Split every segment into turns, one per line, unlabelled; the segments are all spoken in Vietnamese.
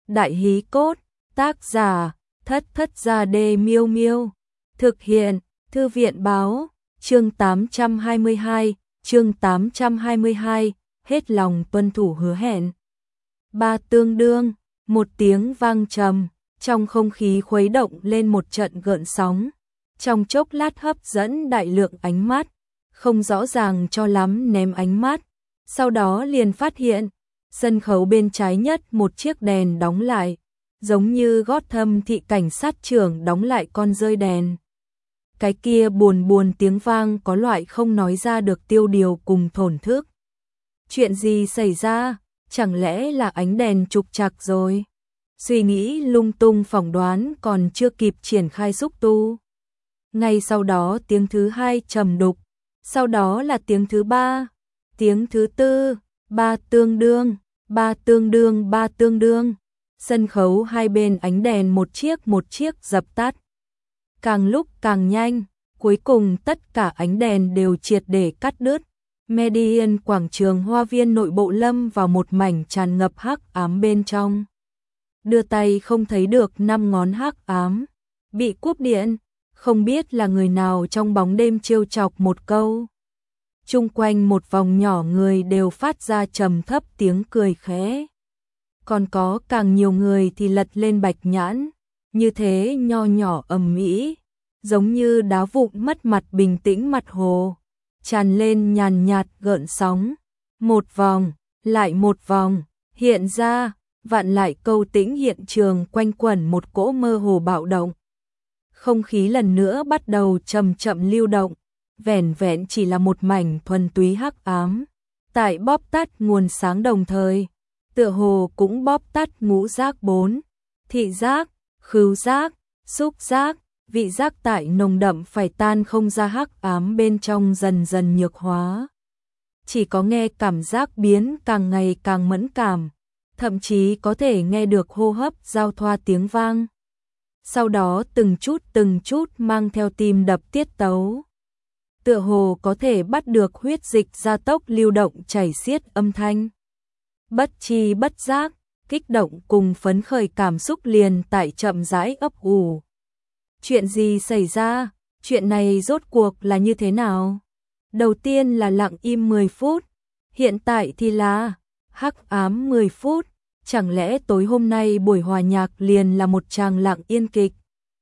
Đại hí cốt, tác giả, Thất Thất Gia Đê Miêu Miêu. Thực hiện, Thư viện báo, chương 822, hết lòng tuân thủ hứa hẹn. Ba tương đương, một tiếng vang trầm, trong không khí khuấy động lên một trận gợn sóng. Trong chốc lát hấp dẫn đại lượng ánh mắt, không rõ ràng cho lắm ném ánh mắt. Sau đó liền phát hiện, sân khấu bên trái nhất một chiếc đèn đóng lại, giống như Gotham thị cảnh sát trưởng đóng lại con rơi đèn. Cái kia buồn buồn tiếng vang có loại không nói ra được tiêu điều cùng thổn thức. Chuyện gì xảy ra? Chẳng lẽ là ánh đèn trục trặc rồi? Suy nghĩ lung tung phỏng đoán còn chưa kịp triển khai xúc tu. Ngay sau đó tiếng thứ hai trầm đục, sau đó là tiếng thứ ba, tiếng thứ tư, ba tương đương, ba tương đương, ba tương đương. Sân khấu hai bên ánh đèn một chiếc dập tắt. Càng lúc càng nhanh, cuối cùng tất cả ánh đèn đều triệt để cắt đứt. Median quảng trường hoa viên nội bộ lâm vào một mảnh tràn ngập hắc ám bên trong. Đưa tay không thấy được năm ngón hắc ám, bị cúp điện, không biết là người nào trong bóng đêm trêu chọc một câu. Chung quanh một vòng nhỏ người đều phát ra trầm thấp tiếng cười khẽ. Còn có càng nhiều người thì lật lên bạch nhãn, như thế nho nhỏ ầm ĩ, giống như đá vụn mất mặt bình tĩnh mặt hồ, tràn lên nhàn nhạt gợn sóng, một vòng, lại một vòng, hiện ra, vạn lại câu tĩnh hiện trường quanh quẩn một cỗ mơ hồ bạo động. Không khí lần nữa bắt đầu chậm chậm lưu động, vẻn vẹn chỉ là một mảnh thuần túy hắc ám, tại bóp tắt nguồn sáng đồng thời, tựa hồ cũng bóp tắt ngũ giác bốn, thị giác, khứu giác, xúc giác, vị giác tại nồng đậm phải tan không ra hắc ám bên trong dần dần nhược hóa. Chỉ có nghe cảm giác biến càng ngày càng mẫn cảm, thậm chí có thể nghe được hô hấp giao thoa tiếng vang. Sau đó từng chút mang theo tim đập tiết tấu. Tựa hồ có thể bắt được huyết dịch gia tốc lưu động chảy xiết âm thanh. Bất tri bất giác, kích động cùng phấn khởi cảm xúc liền tại chậm rãi ấp ủ. Chuyện gì xảy ra? Chuyện này rốt cuộc là như thế nào? Đầu tiên là lặng im 10 phút, hiện tại thì là hắc ám 10 phút, chẳng lẽ tối hôm nay buổi hòa nhạc liền là một tràng lặng yên kịch?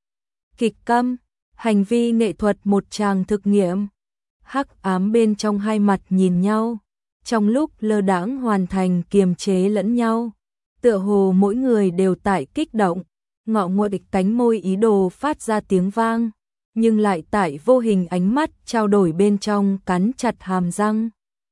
Kịch câm, hành vi nghệ thuật một tràng thực nghiệm. Hắc ám bên trong hai mặt nhìn nhau, trong lúc lơ đãng hoàn thành kiềm chế lẫn nhau, tựa hồ mỗi người đều tại kích động, ngọ nguậy cánh môi ý đồ phát ra tiếng vang, nhưng lại tại vô hình ánh mắt trao đổi bên trong cắn chặt hàm răng.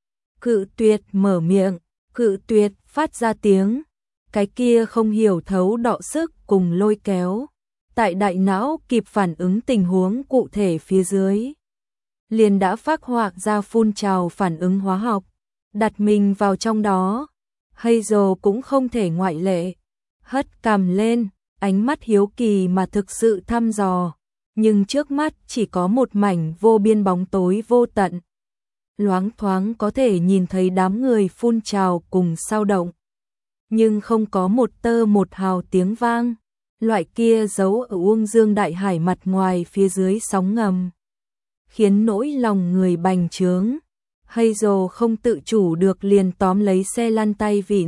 Cự tuyệt mở miệng, cự tuyệt phát ra tiếng, cái kia không hiểu thấu đọ sức cùng lôi kéo, tại đại não kịp phản ứng tình huống cụ thể phía dưới, liền đã phác họa ra phun trào phản ứng hóa học, đặt mình vào trong đó. Hazel cũng không thể ngoại lệ, hất cằm lên, ánh mắt hiếu kỳ mà thực sự thăm dò, nhưng trước mắt chỉ có một mảnh vô biên bóng tối vô tận. Loáng thoáng có thể nhìn thấy đám người phun trào cùng sao động, nhưng không có một tơ một hào tiếng vang, loại kia giấu ở uông dương đại hải mặt ngoài phía dưới sóng ngầm, khiến nỗi lòng người bành trướng. Hazel không tự chủ được liền tóm lấy xe lăn tay vịn.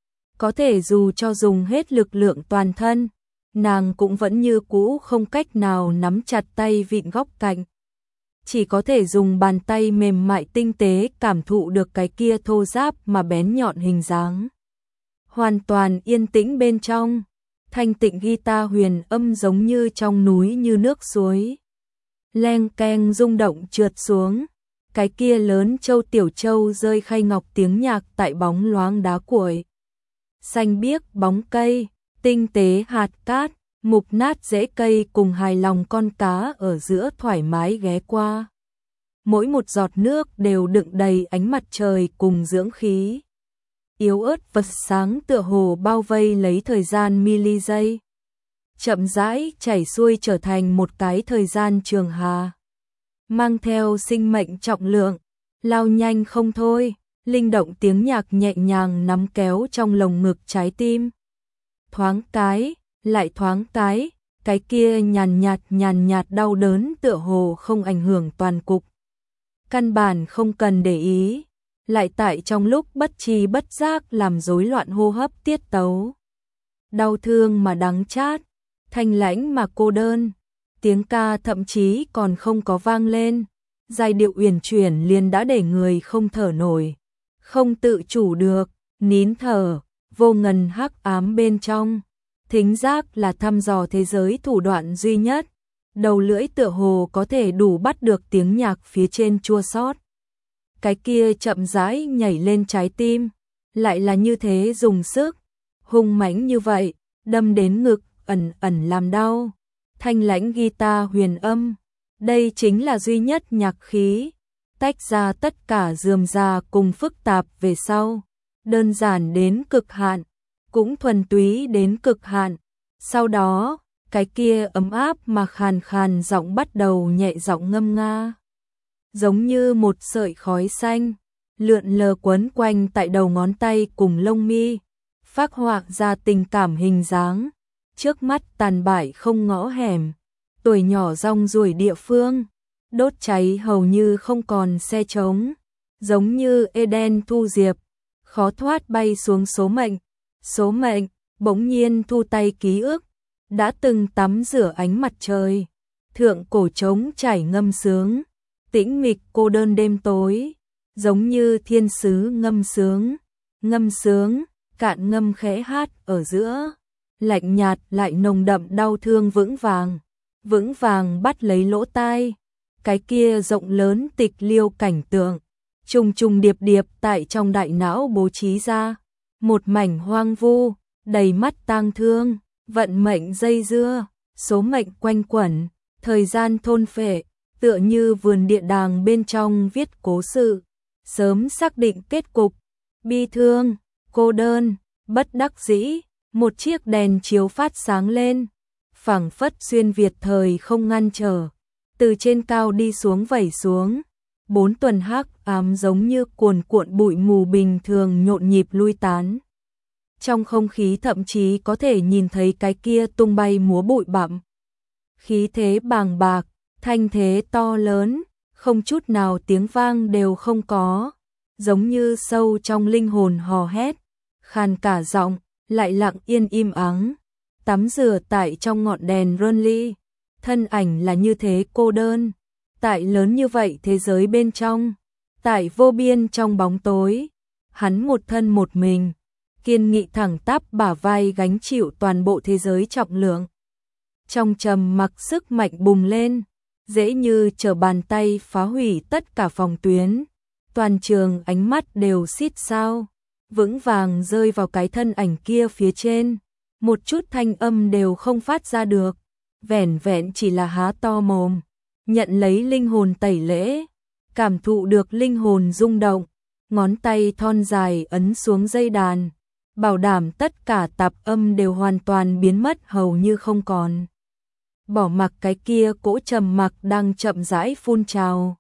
Có thể dù cho dùng hết lực lượng toàn thân, nàng cũng vẫn như cũ không cách nào nắm chặt tay vịn góc cạnh. Chỉ có thể dùng bàn tay mềm mại tinh tế cảm thụ được cái kia thô ráp mà bén nhọn hình dáng. Hoàn toàn yên tĩnh bên trong, thanh tịnh guitar huyền âm giống như trong núi như nước suối. Leng keng rung động trượt xuống. Cái kia lớn châu tiểu châu rơi khay ngọc tiếng nhạc tại bóng loáng đá cuội. Xanh biếc bóng cây, tinh tế hạt cát, mục nát rễ cây cùng hài lòng con cá ở giữa thoải mái ghé qua. Mỗi một giọt nước đều đựng đầy ánh mặt trời cùng dưỡng khí. Yếu ớt vật sáng tựa hồ bao vây lấy thời gian mili giây. Chậm rãi chảy xuôi trở thành một cái thời gian trường hà. Mang theo sinh mệnh trọng lượng, lao nhanh không thôi, linh động tiếng nhạc nhẹ nhàng nắm kéo trong lồng ngực trái tim. thoáng cái, lại thoáng cái kia nhàn nhạt đau đớn tựa hồ không ảnh hưởng toàn cục. Căn bản không cần để ý, lại tại trong lúc bất tri bất giác làm rối loạn hô hấp tiết tấu. Đau thương mà đắng chát, thanh lãnh mà cô đơn, tiếng ca thậm chí còn không có vang lên, giai điệu uyển chuyển liền đã để người không thở nổi, không tự chủ được, nín thở, vô ngần hắc ám bên trong. Thính giác là thăm dò thế giới thủ đoạn duy nhất, đầu lưỡi tựa hồ có thể đủ bắt được tiếng nhạc phía trên chua xót. Cái kia chậm rãi nhảy lên trái tim, lại là như thế dùng sức, hung mãnh như vậy, đâm đến ngực, ẩn ẩn làm đau. Thanh lãnh guitar huyền âm, đây chính là duy nhất nhạc khí, tách ra tất cả rườm rà cùng phức tạp về sau, đơn giản đến cực hạn, cũng thuần túy đến cực hạn. Sau đó, cái kia ấm áp mà khàn khàn giọng bắt đầu nhẹ giọng ngâm nga, giống như một sợi khói xanh, lượn lờ quấn quanh tại đầu ngón tay cùng lông mi, phác họa ra tình cảm hình dáng, trước mắt tàn bại không ngõ hẻm, tuổi nhỏ rong ruổi địa phương, đốt cháy hầu như không còn xe trống, giống như Eden thu diệp, khó thoát bay xuống số mệnh, bỗng nhiên thu tay ký ức, đã từng tắm rửa ánh mặt trời, thượng cổ trống chảy ngâm sướng, tĩnh mịch cô đơn đêm tối, giống như thiên sứ ngâm sướng, cạn ngâm khẽ hát ở giữa, lạnh nhạt lại nồng đậm đau thương vững vàng bắt lấy lỗ tai, cái kia rộng lớn tịch liêu cảnh tượng, trùng trùng điệp điệp tại trong đại não bố trí ra, một mảnh hoang vu, đầy mắt tang thương, vận mệnh dây dưa, số mệnh quanh quẩn, thời gian thôn phệ, tựa như vườn địa đàng bên trong viết cố sự, sớm xác định kết cục, bi thương, cô đơn, bất đắc dĩ, một chiếc đèn chiếu phát sáng lên, phảng phất xuyên việt thời không ngăn trở, từ trên cao đi xuống vẩy xuống, 4 tuần hắc ám giống như cuồn cuộn bụi mù bình thường nhộn nhịp lui tán. Trong không khí thậm chí có thể nhìn thấy cái kia tung bay múa bụi bặm. Khí thế bàng bạc, thanh thế to lớn, không chút nào tiếng vang đều không có, giống như sâu trong linh hồn hò hét, khàn cả giọng, lại lặng yên im ắng, tắm rửa tại trong ngọn đèn rơn ly, thân ảnh là như thế cô đơn, tại lớn như vậy thế giới bên trong, tại vô biên trong bóng tối, hắn một thân một mình, kiên nghị thẳng tắp bả vai gánh chịu toàn bộ thế giới trọng lượng. Trong trầm mặc sức mạnh bùng lên, dễ như trở bàn tay phá hủy tất cả phòng tuyến, toàn trường ánh mắt đều xít sao, vững vàng rơi vào cái thân ảnh kia phía trên, một chút thanh âm đều không phát ra được, vẻn vẹn chỉ là há to mồm, nhận lấy linh hồn tẩy lễ, cảm thụ được linh hồn rung động, ngón tay thon dài ấn xuống dây đàn, bảo đảm tất cả tạp âm đều hoàn toàn biến mất hầu như không còn. Bỏ mặc cái kia cỗ trầm mặc đang chậm rãi phun trào.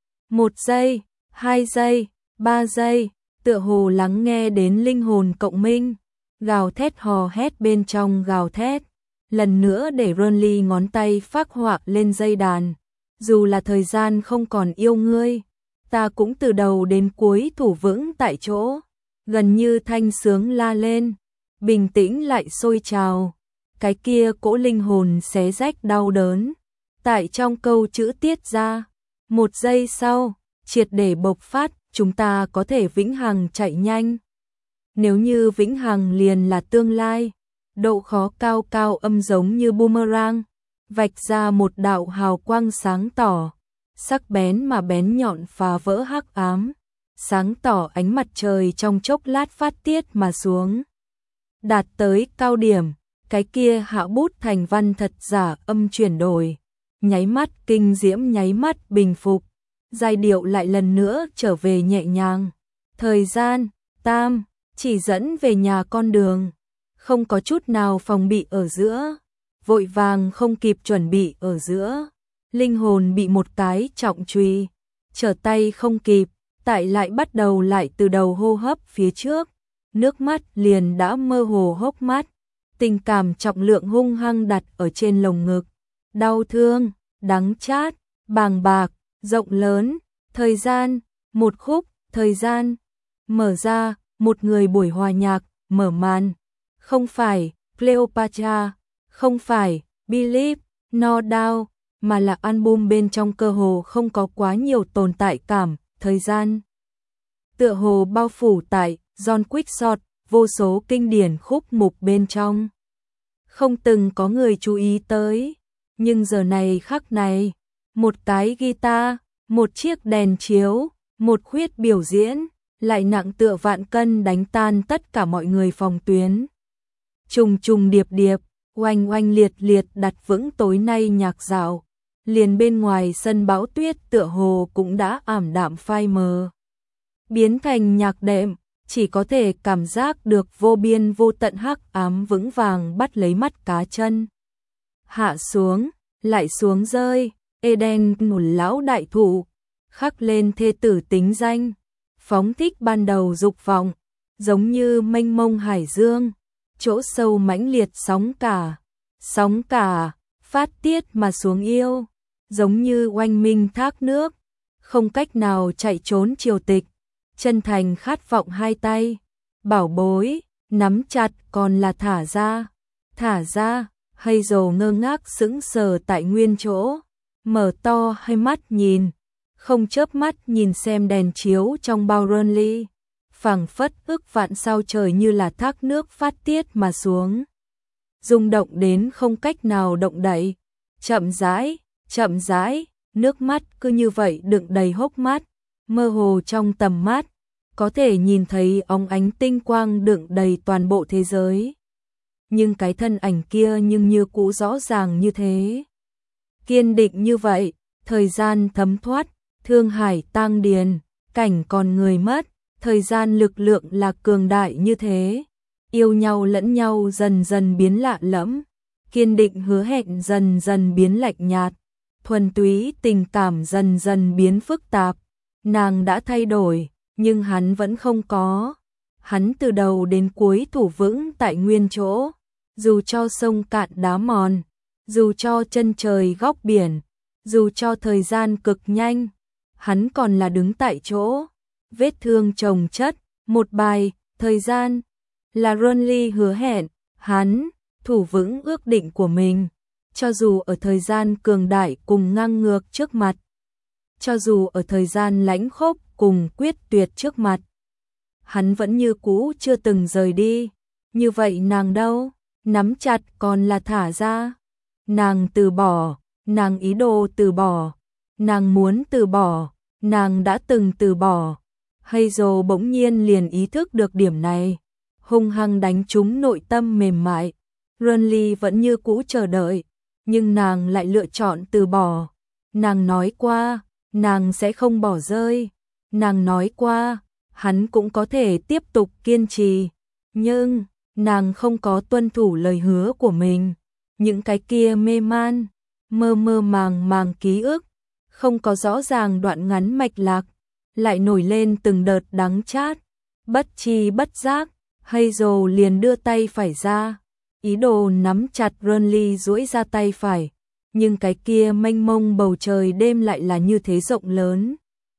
1 giây, 2 giây, 3 giây, tựa hồ lắng nghe đến linh hồn cộng minh, gào thét hò hét bên trong gào thét, lần nữa để Ronly ngón tay phác họa lên dây đàn, dù là thời gian không còn yêu ngươi, ta cũng từ đầu đến cuối thủ vững tại chỗ, gần như thanh sướng la lên, bình tĩnh lại sôi trào, cái kia cỗ linh hồn xé rách đau đớn, tại trong câu chữ tiết ra, 1 giây sau, triệt để bộc phát, chúng ta có thể vĩnh hằng chạy nhanh. Nếu như vĩnh hằng liền là tương lai, độ khó cao cao âm giống như boomerang, vạch ra một đạo hào quang sáng tỏ, sắc bén mà bén nhọn phá vỡ hắc ám, sáng tỏ ánh mặt trời trong chốc lát phát tiết mà xuống. Đạt tới cao điểm, cái kia hạ bút thành văn thật giả âm chuyển đổi, nháy mắt kinh diễm nháy mắt bình phục, giai điệu lại lần nữa trở về nhẹ nhàng. Thời gian, tam, chỉ dẫn về nhà con đường, không có chút nào phòng bị ở giữa, vội vàng không kịp chuẩn bị ở giữa, linh hồn bị một cái trọng truy, trở tay không kịp, tại lại bắt đầu lại từ đầu hô hấp phía trước, nước mắt liền đã mơ hồ hốc mắt, tình cảm trọng lượng hung hăng đặt ở trên lồng ngực. Đau thương, đắng chát, bàng bạc, rộng lớn, thời gian, một khúc, thời gian, mở ra, một người buổi hòa nhạc, mở màn. Không phải Cleopatra, không phải Believe, No Doubt, mà là album bên trong cơ hồ không có quá nhiều tồn tại cảm, thời gian. Tựa hồ bao phủ tại John Quixote, vô số kinh điển khúc mục bên trong. Không từng có người chú ý tới, nhưng giờ này khắc này, một cái guitar, một chiếc đèn chiếu, một khuyết biểu diễn, lại nặng tựa vạn cân đánh tan tất cả mọi người phòng tuyến. Trùng trùng điệp điệp, oanh oanh liệt liệt đặt vững tối nay nhạc dạo, liền bên ngoài sân bão tuyết tựa hồ cũng đã ảm đạm phai mờ. Biến thành nhạc đệm, chỉ có thể cảm giác được vô biên vô tận hắc ám vững vàng bắt lấy mắt cá chân. Hạ xuống, lại xuống rơi, Eden một lão đại thụ, khắc lên thê tử tính danh, phóng thích ban đầu dục vọng, giống như mênh mông hải dương, chỗ sâu mãnh liệt sóng cả, phát tiết mà xuống yêu, giống như oanh minh thác nước, không cách nào chạy trốn triều tịch, chân thành khát vọng hai tay, bảo bối, nắm chặt còn là thả ra, hay dồ ngơ ngác sững sờ tại nguyên chỗ, mở to hai mắt nhìn, không chớp mắt nhìn xem đèn chiếu trong bao Burnley, phảng phất ức vạn sao trời như là thác nước phát tiết mà xuống. Rung động đến không cách nào động đậy, chậm rãi, nước mắt cứ như vậy đựng đầy hốc mắt, mơ hồ trong tầm mắt, có thể nhìn thấy óng ánh tinh quang đựng đầy toàn bộ thế giới. Nhưng cái thân ảnh kia nhưng như cũ rõ ràng như thế. Kiên định như vậy, thời gian thấm thoát, thương hải tang điền, cảnh còn người mất, thời gian lực lượng là cường đại như thế. Yêu nhau lẫn nhau dần dần biến lạ lẫm, kiên định hứa hẹn dần dần biến lạnh nhạt, thuần túy tình cảm dần dần biến phức tạp. Nàng đã thay đổi, nhưng hắn vẫn không có. Hắn từ đầu đến cuối thủ vững tại nguyên chỗ, dù cho sông cạn đá mòn, dù cho chân trời góc biển, dù cho thời gian cực nhanh, hắn còn là đứng tại chỗ. Vết thương chồng chất, một bài, thời gian, là Burnley hứa hẹn, hắn thủ vững ước định của mình, cho dù ở thời gian cường đại cùng ngang ngược trước mặt, cho dù ở thời gian lãnh khốc cùng quyết tuyệt trước mặt, hắn vẫn như cũ chưa từng rời đi. Như vậy nàng đâu, nắm chặt còn là thả ra. Nàng từ bỏ, nàng ý đồ từ bỏ, nàng muốn từ bỏ, nàng đã từng từ bỏ. Hazel bỗng nhiên liền ý thức được điểm này, hung hăng đánh trúng nội tâm mềm mại. Burnley vẫn như cũ chờ đợi, nhưng nàng lại lựa chọn từ bỏ. Nàng nói qua, nàng sẽ không bỏ rơi. Nàng nói qua, hắn cũng có thể tiếp tục kiên trì. Nhưng, nàng không có tuân thủ lời hứa của mình. Những cái kia mê man, mơ mơ màng màng ký ức, không có rõ ràng đoạn ngắn mạch lạc, lại nổi lên từng đợt đắng chát. Bất chi bất giác, Hazel liền đưa tay phải ra, ý đồ nắm chặt Burnley duỗi ra tay phải, nhưng cái kia mênh mông bầu trời đêm lại là như thế rộng lớn,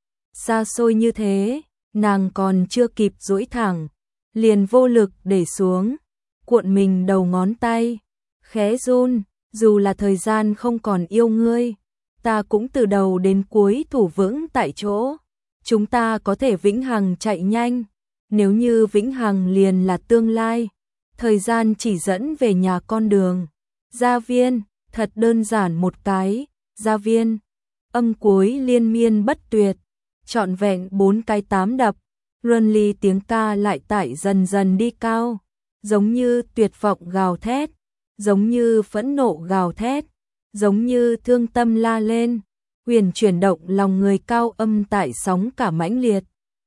xa xôi như thế, nàng còn chưa kịp duỗi thẳng, liền vô lực để xuống, cuộn mình đầu ngón tay, khẽ run, dù là thời gian không còn yêu ngươi, ta cũng từ đầu đến cuối thủ vững tại chỗ. Chúng ta có thể vĩnh hằng chạy nhanh, nếu như vĩnh hằng liền là tương lai, thời gian chỉ dẫn về nhà con đường. Gia viên, thật đơn giản một cái, gia viên, âm cuối liên miên bất tuyệt, trọn vẹn 4 cái 8 đập, Burnley tiếng ca lại tải dần dần đi cao, giống như tuyệt vọng gào thét, giống như phẫn nộ gào thét, giống như thương tâm la lên. Huyền chuyển động lòng người cao âm tại sóng cả mãnh liệt.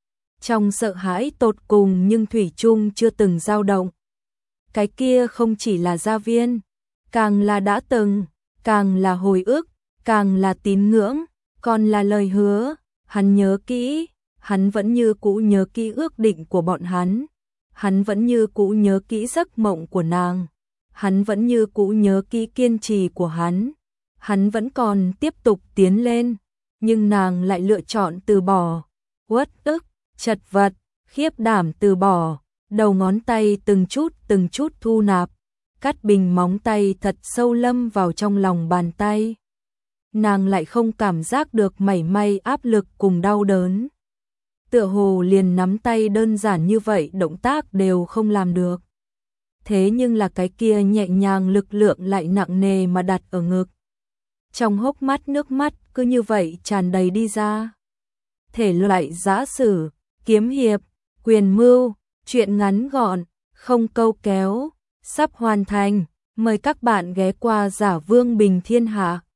Trong sợ hãi tột cùng nhưng thủy chung chưa từng dao động. Cái kia không chỉ là gia viên, càng là đã từng, càng là hồi ức, càng là tín ngưỡng, còn là lời hứa. Hắn nhớ kỹ, hắn vẫn như cũ nhớ kỹ ước định của bọn hắn. Hắn vẫn như cũ nhớ kỹ giấc mộng của nàng. hắn vẫn như cũ nhớ kỹ kiên trì của hắn vẫn còn tiếp tục tiến lên, nhưng nàng lại lựa chọn từ bỏ, uất ức, chật vật, khiếp đảm từ bỏ, đầu ngón tay từng chút thu nạp, cắt bình móng tay thật sâu lâm vào trong lòng bàn tay. Nàng lại không cảm giác được mảy may áp lực cùng đau đớn. Tựa hồ liền nắm tay đơn giản như vậy động tác đều không làm được. Thế nhưng là cái kia nhẹ nhàng lực lượng lại nặng nề mà đặt ở ngực. Trong hốc mắt nước mắt cứ như vậy tràn đầy đi ra. Thể loại giã sử, kiếm hiệp, quyền mưu, truyện ngắn gọn, không câu kéo, sắp hoàn thành. Mời các bạn ghé qua Giả Vương Bình Thiên Hạ.